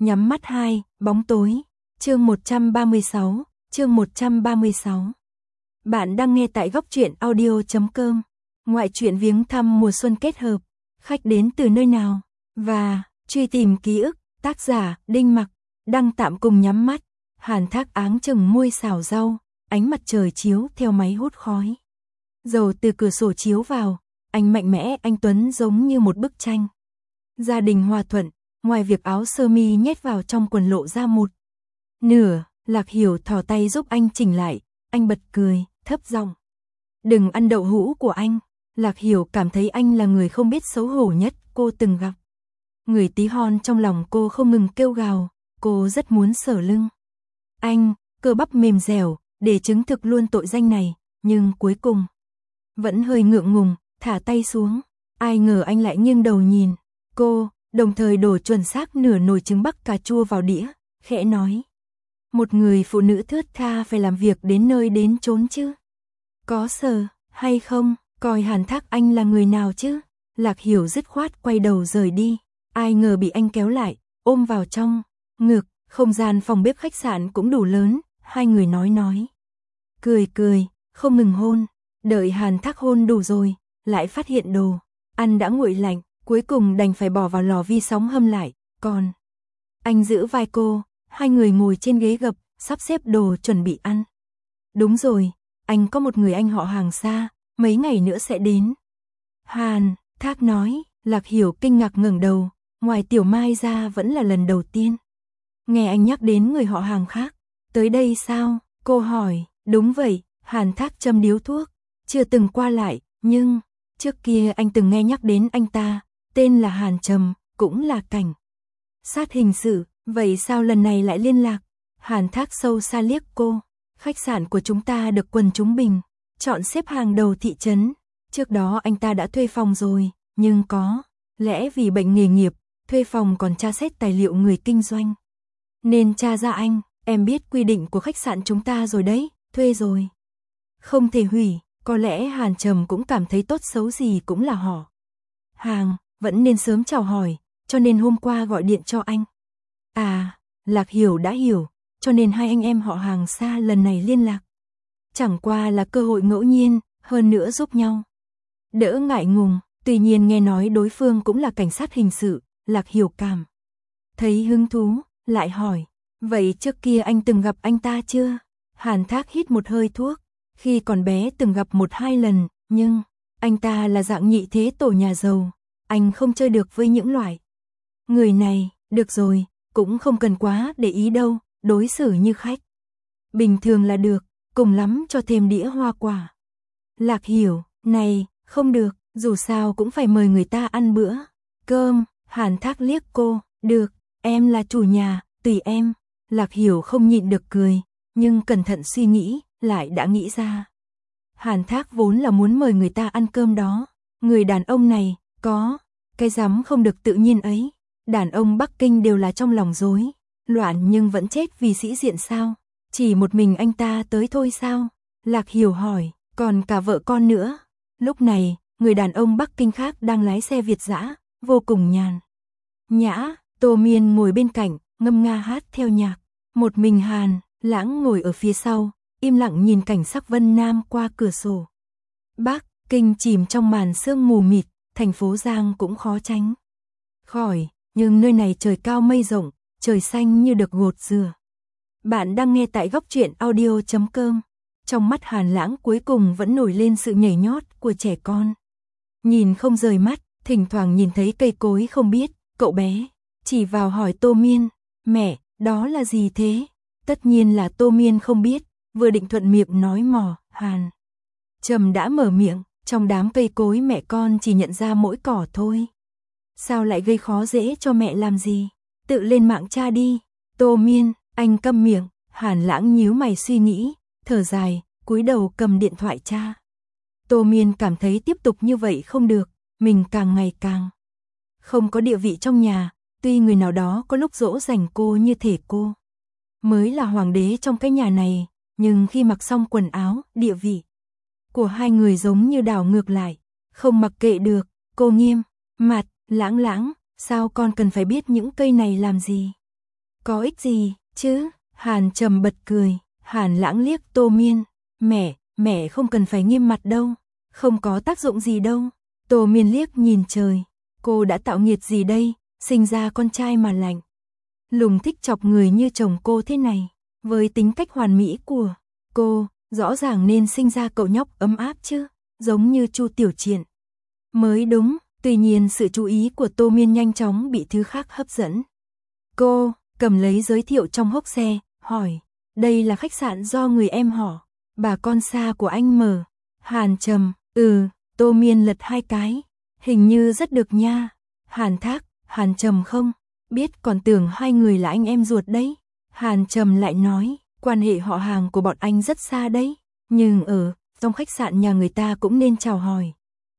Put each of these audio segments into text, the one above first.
Nhắm mắt 2, bóng tối. Chương 136, chương 136. Bạn đang nghe tại góc truyện audio.com. Ngoại truyện viếng thăm mùa xuân kết hợp. Khách đến từ nơi nào? Và truy tìm ký ức. Tác giả Đinh Mặc. Đăng tạm cùng nhắm mắt. Hàn Thác áng chừng môi xào rau. Ánh mặt trời chiếu theo máy hút khói. Dầu từ cửa sổ chiếu vào. Anh mạnh mẽ, anh Tuấn giống như một bức tranh. Gia đình hòa thuận. Ngoài việc áo sơ mi nhét vào trong quần lộ ra một nửa, Lạc Hiểu thò tay giúp anh chỉnh lại. Anh bật cười, thấp giọng. Đừng ăn đậu hũ của anh. Lạc Hiểu cảm thấy anh là người không biết xấu hổ nhất cô từng gặp. Người tí hon trong lòng cô không ngừng kêu gào, cô rất muốn sờ lưng. Anh, cơ bắp mềm dẻo, để chứng thực luôn tội danh này, nhưng cuối cùng vẫn hơi ngượng ngùng, thả tay xuống. Ai ngờ anh lại nghiêng đầu nhìn cô, đồng thời đổ chuẩn xác nửa nồi trứng bắc cà chua vào đĩa, khẽ nói. Một người phụ nữ thướt tha phải làm việc đến nơi đến chốn chứ. Có sờ, hay không, coi Hàn Thác anh là người nào chứ. Lạc Hiểu dứt khoát quay đầu rời đi, ai ngờ bị anh kéo lại, ôm vào trong ngực. Không gian phòng bếp khách sạn cũng đủ lớn, hai người nói. Cười, không ngừng hôn. Đợi Hàn Thác hôn đủ rồi, lại phát hiện đồ ăn đã nguội lạnh, cuối cùng đành phải bỏ vào lò vi sóng hâm lại. Còn anh giữ vai cô, hai người ngồi trên ghế gập, sắp xếp đồ chuẩn bị ăn. Đúng rồi, anh có một người anh họ hàng xa, mấy ngày nữa sẽ đến. Hàn Thác nói. Lạc Hiểu kinh ngạc ngẩng đầu, ngoài Tiểu Mai ra vẫn là lần đầu tiên nghe anh nhắc đến người họ hàng khác. Tới đây sao? Cô hỏi. Đúng vậy, Hàn Thác châm điếu thuốc. Chưa từng qua lại, nhưng trước kia anh từng nghe nhắc đến anh ta, tên là Hàn Trầm, cũng là cảnh sát hình sự. Vậy sao lần này lại liên lạc? Hàn Thác sâu xa liếc cô. Khách sạn của chúng ta được quần chúng bình chọn xếp hàng đầu thị trấn. Trước đó anh ta đã thuê phòng rồi, nhưng có lẽ vì bệnh nghề nghiệp, thuê phòng còn tra xét tài liệu người kinh doanh. Nên tra ra anh, em biết quy định của khách sạn chúng ta rồi đấy, thuê rồi không thể hủy. Có lẽ Hàn Trầm cũng cảm thấy tốt xấu gì cũng là họ hàng, vẫn nên sớm chào hỏi, cho nên hôm qua gọi điện cho anh. À, Lạc Hiểu đã hiểu, cho nên hai anh em họ hàng xa lần này liên lạc. Chẳng qua là cơ hội ngẫu nhiên, hơn nữa giúp nhau đỡ ngại ngùng. Tuy nhiên nghe nói đối phương cũng là cảnh sát hình sự, Lạc Hiểu cảm thấy hứng thú, lại hỏi. Vậy trước kia anh từng gặp anh ta chưa? Hàn Thác hít một hơi thuốc. Khi còn bé từng gặp 1-2 lần, nhưng anh ta là dạng nhị thế tổ nhà giàu, anh không chơi được với những loại người này. Được rồi, cũng không cần quá để ý đâu, đối xử như khách bình thường là được, cùng lắm cho thêm đĩa hoa quả. Lạc Hiểu, này, không được, dù sao cũng phải mời người ta ăn bữa cơm. Hàn Thác liếc cô. Được, em là chủ nhà, tùy em. Lạc Hiểu không nhịn được cười, nhưng cẩn thận suy nghĩ, lại đã nghĩ ra. Hàn Thác vốn là muốn mời người ta ăn cơm đó. Người đàn ông này, có cái dám không được tự nhiên ấy. Đàn ông Bắc Kinh đều là trong lòng rối loạn nhưng vẫn chết vì sĩ diện sao? Chỉ một mình anh ta tới thôi sao? Lạc Hiểu hỏi, còn cả vợ con nữa. Lúc này, người đàn ông Bắc Kinh khác đang lái xe Việt dã, vô cùng nhàn nhã. Tô Miên ngồi bên cạnh, ngâm nga hát theo nhạc. Một mình Hàn Lãng ngồi ở phía sau, im lặng nhìn cảnh sắc Vân Nam qua cửa sổ. Bắc Kinh chìm trong màn sương mù mịt, thành phố Giang cũng khó tránh khỏi, nhưng nơi này trời cao mây rộng, trời xanh như được gột rửa. Bạn đang nghe tại góc truyện audio.com. Trong mắt Hàn Lãng cuối cùng vẫn nổi lên sự nhảy nhót của trẻ con. Nhìn không rời mắt, thỉnh thoảng nhìn thấy cây cối không biết, cậu bé chỉ vào hỏi Tô Miên, mẹ, đó là gì thế? Tất nhiên là Tô Miên không biết, vừa định thuận miệng nói mò, Hàn Trầm đã mở miệng, trong đám cây cối mẹ con chỉ nhận ra mỗi cỏ thôi. Sao lại gây khó dễ cho mẹ làm gì? Tự lên mạng tra đi. Tô Miên, anh câm miệng. Hàn Lãng nhíu mày suy nghĩ, thở dài, cúi đầu cầm điện thoại tra. Tô Miên cảm thấy tiếp tục như vậy không được, mình càng ngày càng không có địa vị trong nhà. Tuy người nào đó có lúc dỗ dành cô như thể cô mới là hoàng đế trong cái nhà này, nhưng khi mặc xong quần áo, địa vị của hai người giống như đảo ngược lại. Không mặc kệ được, cô nghiêm mặt. Lãng, sao con cần phải biết những cây này làm gì? Có ích gì, chứ? Hàn Trầm bật cười, Hàn Lãng liếc Tô Miên. Mẹ không cần phải nghiêm mặt đâu, không có tác dụng gì đâu. Tô Miên liếc nhìn trời, cô đã tạo nghiệt gì đây, sinh ra con trai mà lạnh lùng thích chọc người như chồng cô thế này. Với tính cách hoàn mỹ của cô, rõ ràng nên sinh ra cậu nhóc ấm áp chứ, giống như Chu Tiểu Triện mới đúng. Tuy nhiên sự chú ý của Tô Miên nhanh chóng bị thứ khác hấp dẫn. Cô cầm lấy giới thiệu trong hốc xe, hỏi, đây là khách sạn do người em họ bà con xa của anh mở. Hàn Trầm, Tô Miên lật 2 cái, hình như rất được nha. Hàn Thác, Hàn Trầm không biết còn tưởng 2 người là anh em ruột đấy. Hàn Trầm lại nói, quan hệ họ hàng của bọn anh rất xa đấy, nhưng ở trong khách sạn nhà người ta cũng nên chào hỏi.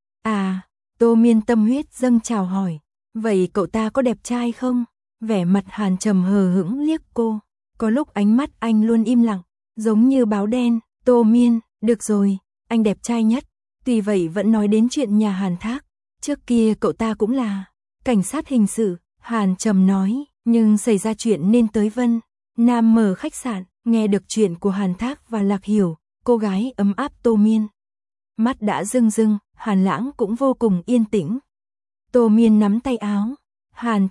À, Tô Miên tâm huyết dâng chào hỏi, vậy cậu ta có đẹp trai không? Vẻ mặt Hàn Trầm hờ hững liếc cô, có lúc ánh mắt anh luôn im lặng, giống như báo đen. Tô Miên, được rồi, anh đẹp trai nhất. Tuy vậy vẫn nói đến chuyện nhà Hàn Thác, trước kia cậu ta cũng là cảnh sát hình sự. Hàn Trầm nói, nhưng xảy ra chuyện nên tới Vân Nam mở khách sạn. Nghe được chuyện của Hàn Thác và Lạc Hiểu, cô gái ấm áp Tô Miên mắt đã rưng rưng. Hàn Lãng cũng vô cùng yên tĩnh. Tô Miên nắm tay áo, Hàn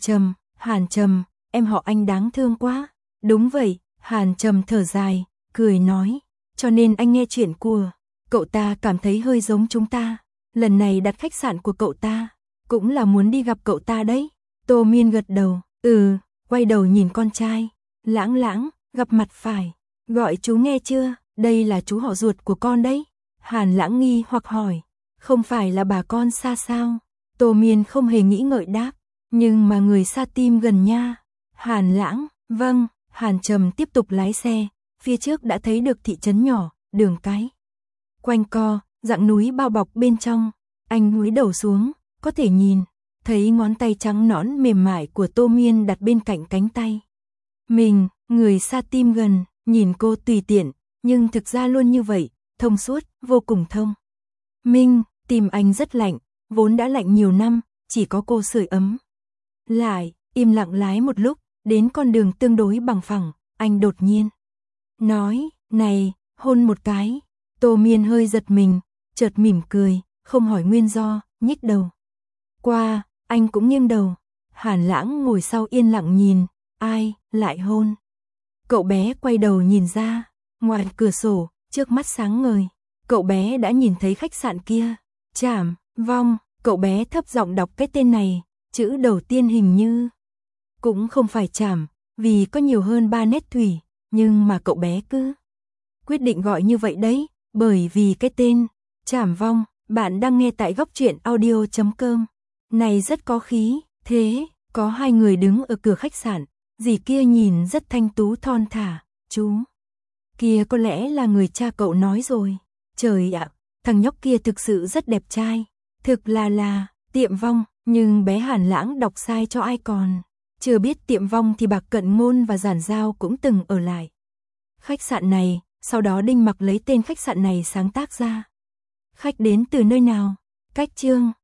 Trầm, em họ anh đáng thương quá. Đúng vậy, Hàn Trầm thở dài, cười nói, cho nên anh nghe chuyện của cậu ta cảm thấy hơi giống chúng ta. Lần này đặt khách sạn của cậu ta, cũng là muốn đi gặp cậu ta đấy. Tô Miên gật đầu, quay đầu nhìn con trai. Lãng, gặp mặt phải, gọi chú nghe chưa, đây là chú họ ruột của con đấy. Hàn Lãng nghi hoặc hỏi, không phải là bà con xa sao? Tô Miên không hề nghĩ ngợi đáp, nhưng mà người xa tim gần nha. Hàn Lãng, vâng. Hàn Trầm tiếp tục lái xe, phía trước đã thấy được thị trấn nhỏ, đường cái quanh co, dặng núi bao bọc bên trong. Anh cúi đầu xuống, có thể nhìn thấy ngón tay trắng nõn mềm mại của Tô Miên đặt bên cạnh cánh tay mình. Người xa tim gần, nhìn cô tùy tiện, nhưng thực ra luôn như vậy, thông suốt, vô cùng thông minh. Tim anh rất lạnh, vốn đã lạnh nhiều năm, chỉ có cô sưởi ấm lại. Im lặng lái một lúc, đến con đường tương đối bằng phẳng, anh đột nhiên nói, này, hôn một cái. Tô Miên hơi giật mình, chợt mỉm cười, không hỏi nguyên do, nhích đầu qua. Anh cũng nghiêng đầu. Hàn Lãng ngồi sau yên lặng nhìn, ai lại hôn. Cậu bé quay đầu nhìn ra, ngoài cửa sổ, trước mắt sáng ngời, cậu bé đã nhìn thấy khách sạn kia. Trảm Vong. Cậu bé thấp giọng đọc cái tên này, chữ đầu tiên hình như cũng không phải Trảm, vì có nhiều hơn 3 nét thủy, nhưng mà cậu bé cứ quyết định gọi như vậy đấy, bởi vì cái tên Trảm Vong. Bạn đang nghe tại Góc Truyện Audio.com. Này rất có khí. Thế, có 2 người đứng ở cửa khách sạn, dì kia nhìn rất thanh tú thon thả. Chú kia có lẽ là người cha cậu nói rồi. Trời ạ, thằng nhóc kia thực sự rất đẹp trai. Thực là Tiệm Vong, nhưng bé Hàn Lãng đọc sai cho ai còn chưa biết Tiệm Vong thì Bạc Cận Ngôn và Giản Giao cũng từng ở lại khách sạn này. Sau đó Đinh Mặc lấy tên khách sạn này sáng tác ra. Khách đến từ nơi nào? Cách chương